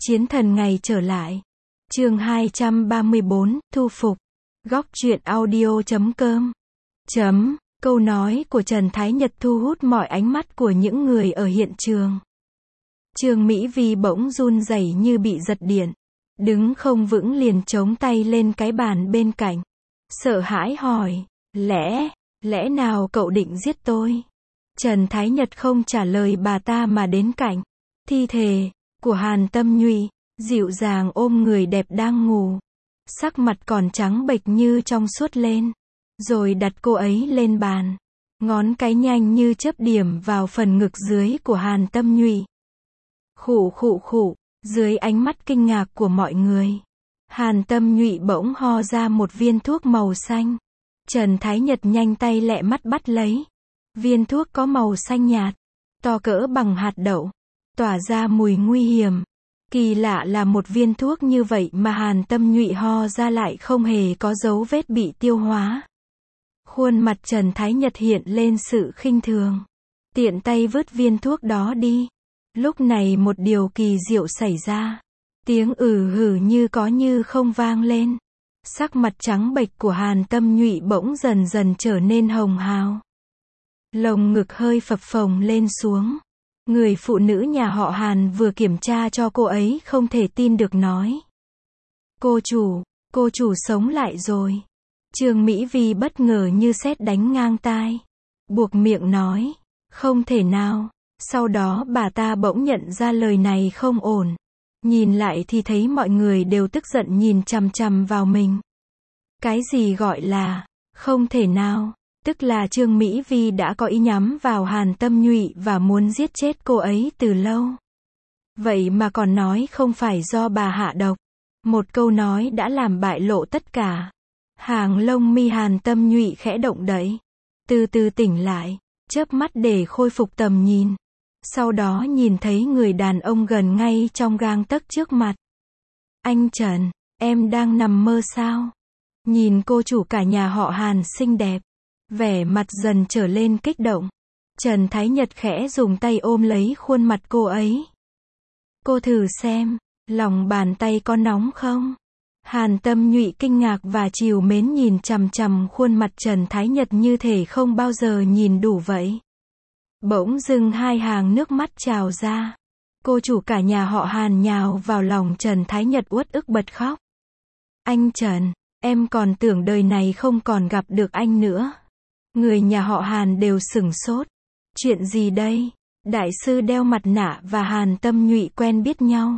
Chiến thần ngày trở lại. Chương 234, thu phục. Góc truyện audio.com. Câu nói của Trần Thái Nhật thu hút mọi ánh mắt của những người ở hiện trường. Trương Mỹ Vi bỗng run rẩy như bị giật điện. Đứng không vững liền chống tay lên cái bàn bên cạnh. Sợ hãi hỏi, lẽ nào cậu định giết tôi? Trần Thái Nhật không trả lời bà ta mà đến cạnh thi thể của Hàn Tâm Nhụy, dịu dàng ôm người đẹp đang ngủ. Sắc mặt còn trắng bệch như trong suốt lên. Rồi đặt cô ấy lên bàn. Ngón cái nhanh như chớp điểm vào phần ngực dưới của Hàn Tâm Nhụy. Khụ, dưới ánh mắt kinh ngạc của mọi người. Hàn Tâm Nhụy bỗng ho ra một viên thuốc màu xanh. Trần Thái Nhật nhanh tay lẹ mắt bắt lấy. Viên thuốc có màu xanh nhạt, to cỡ bằng hạt đậu, tỏa ra mùi nguy hiểm. Kỳ lạ là một viên thuốc như vậy mà Hàn Tâm Nhụy ho ra lại không hề có dấu vết bị tiêu hóa. Khuôn mặt Trần Thái Nhật hiện lên sự khinh thường. Tiện tay vứt viên thuốc đó đi. Lúc này một điều kỳ diệu xảy ra. Tiếng hử như có như không vang lên. Sắc mặt trắng bệch của Hàn Tâm Nhụy bỗng dần dần trở nên hồng hào. Lồng ngực hơi phập phồng lên xuống. Người phụ nữ nhà họ Hàn vừa kiểm tra cho cô ấy không thể tin được nói. Cô chủ sống lại rồi. Trương Mỹ Vi bất ngờ như sét đánh ngang tai. Buộc miệng nói, không thể nào. Sau đó bà ta bỗng nhận ra lời này không ổn. Nhìn lại thì thấy mọi người đều tức giận nhìn chằm chằm vào mình. Cái gì gọi là, không thể nào? Tức là Trương Mỹ Vi đã có ý nhắm vào Hàn Tâm Nhụy và muốn giết chết cô ấy từ lâu. Vậy mà còn nói không phải do bà hạ độc. Một câu nói đã làm bại lộ tất cả. Hàng lông mi Hàn Tâm Nhụy khẽ động đậy. Từ từ tỉnh lại, chớp mắt để khôi phục tầm nhìn. Sau đó nhìn thấy người đàn ông gần ngay trong gang tấc trước mặt. Anh Trần, em đang nằm mơ sao? Nhìn cô chủ cả nhà họ Hàn xinh đẹp. Vẻ mặt dần trở lên kích động. Trần Thái Nhật khẽ dùng tay ôm lấy khuôn mặt cô ấy. Cô thử xem, lòng bàn tay có nóng không? Hàn Tâm Nhụy kinh ngạc và trìu mến nhìn chằm chằm khuôn mặt Trần Thái Nhật như thể không bao giờ nhìn đủ vậy. Bỗng dưng hai hàng nước mắt trào ra. Cô chủ cả nhà họ Hàn nhào vào lòng Trần Thái Nhật uất ức bật khóc. Anh Trần, em còn tưởng đời này không còn gặp được anh nữa. Người nhà họ Hàn đều sửng sốt. Chuyện gì đây? Đại sư đeo mặt nạ và Hàn Tâm Nhụy quen biết nhau.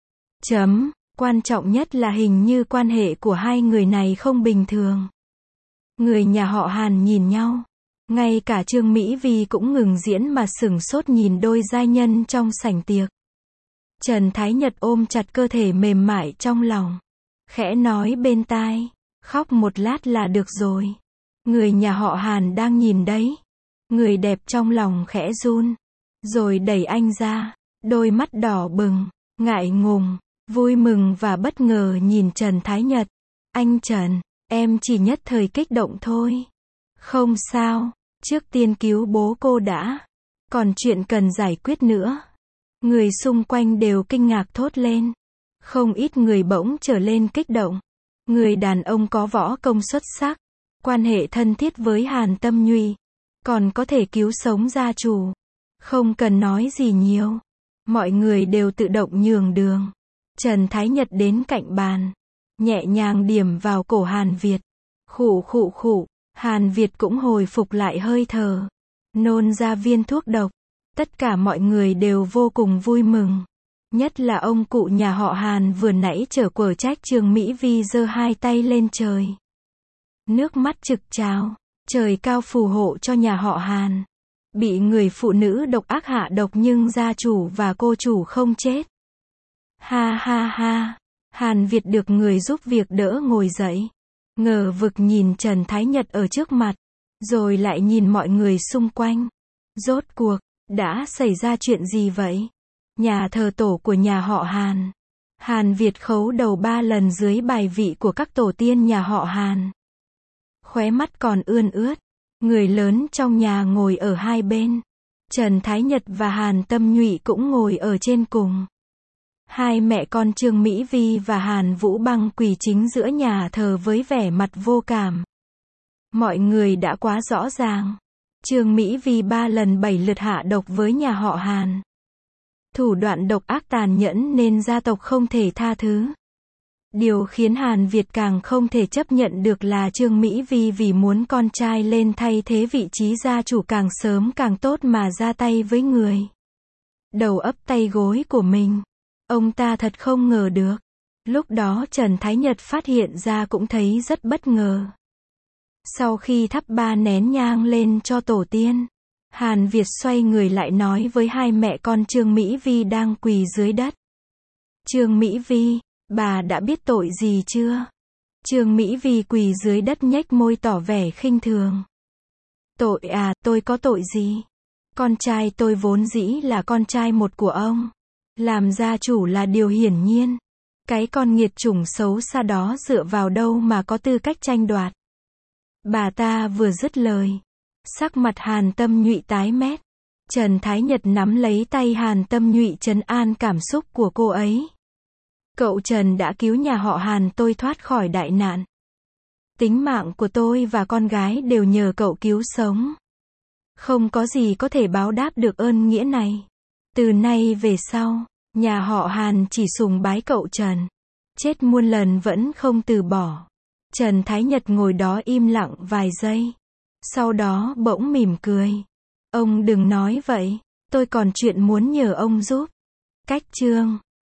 Quan trọng nhất là hình như quan hệ của hai người này không bình thường. Người nhà họ Hàn nhìn nhau. Ngay cả Trương Mỹ Vi cũng ngừng diễn mà sửng sốt nhìn đôi giai nhân trong sảnh tiệc. Trần Thái Nhật ôm chặt cơ thể mềm mại trong lòng. Khẽ nói bên tai, khóc một lát là được rồi. Người nhà họ Hàn đang nhìn đấy. Người đẹp trong lòng khẽ run. Rồi đẩy anh ra. Đôi mắt đỏ bừng, ngại ngùng, vui mừng và bất ngờ nhìn Trần Thái Nhật. Anh Trần, em chỉ nhất thời kích động thôi. Không sao, trước tiên cứu bố cô đã. Còn chuyện cần giải quyết nữa. Người xung quanh đều kinh ngạc thốt lên. Không ít người bỗng trở lên kích động. Người đàn ông có võ công xuất sắc. Quan hệ thân thiết với Hàn Tâm Nhụy. Còn có thể cứu sống gia chủ. Không cần nói gì nhiều. Mọi người đều tự động nhường đường. Trần Thái Nhật đến cạnh bàn. Nhẹ nhàng điểm vào cổ Hàn Việt. Khụ. Hàn Việt cũng hồi phục lại hơi thở. Nôn ra viên thuốc độc. Tất cả mọi người đều vô cùng vui mừng. Nhất là ông cụ nhà họ Hàn vừa nãy chở quở trách Trương Mỹ Vi giơ hai tay lên trời. Nước mắt trực trào. Trời cao phù hộ cho nhà họ Hàn. Bị người phụ nữ độc ác hạ độc nhưng gia chủ và cô chủ không chết. Ha. Hàn Việt được người giúp việc đỡ ngồi dậy. Ngờ vực nhìn Trần Thái Nhật ở trước mặt. Rồi lại nhìn mọi người xung quanh. Rốt cuộc, đã xảy ra chuyện gì vậy? Nhà thờ tổ của nhà họ Hàn. Hàn Việt khấu đầu 3 lần dưới bài vị của các tổ tiên nhà họ Hàn. Khóe mắt còn ươn ướt. Người lớn trong nhà ngồi ở hai bên. Trần Thái Nhật và Hàn Tâm Nhụy cũng ngồi ở trên cùng. Hai mẹ con Trương Mỹ Vi và Hàn Vũ Băng quỳ chính giữa nhà thờ với vẻ mặt vô cảm. Mọi người đã quá rõ ràng. Trương Mỹ Vi 3 lần 7 lượt hạ độc với nhà họ Hàn. Thủ đoạn độc ác tàn nhẫn nên gia tộc không thể tha thứ. Điều khiến Hàn Việt càng không thể chấp nhận được là Trương Mỹ Vi vì muốn con trai lên thay thế vị trí gia chủ càng sớm càng tốt mà ra tay với người đầu ấp tay gối của mình. Ông ta thật không ngờ được. Lúc đó Trần Thái Nhật phát hiện ra cũng thấy rất bất ngờ. Sau khi thắp 3 nén nhang lên cho tổ tiên, Hàn Việt xoay người lại nói với hai mẹ con Trương Mỹ Vi đang quỳ dưới đất. Trương Mỹ Vi, bà đã biết tội gì chưa? Trương Mỹ Vi quỳ dưới đất nhếch môi tỏ vẻ khinh thường. Tội à, tôi có tội gì? Con trai tôi vốn dĩ là con trai một của ông. Làm gia chủ là điều hiển nhiên. Cái con nghiệt chủng xấu xa đó dựa vào đâu mà có tư cách tranh đoạt? Bà ta vừa dứt lời, sắc mặt Hàn Tâm Nhụy tái mét. Trần Thái Nhật nắm lấy tay Hàn Tâm Nhụy trấn an cảm xúc của cô ấy. Cậu Trần đã cứu nhà họ Hàn tôi thoát khỏi đại nạn. Tính mạng của tôi và con gái đều nhờ cậu cứu sống. Không có gì có thể báo đáp được ơn nghĩa này. Từ nay về sau, nhà họ Hàn chỉ sùng bái cậu Trần. Chết muôn lần vẫn không từ bỏ. Trần Thái Nhật ngồi đó im lặng vài giây. Sau đó bỗng mỉm cười. Ông đừng nói vậy, tôi còn chuyện muốn nhờ ông giúp. Cách chương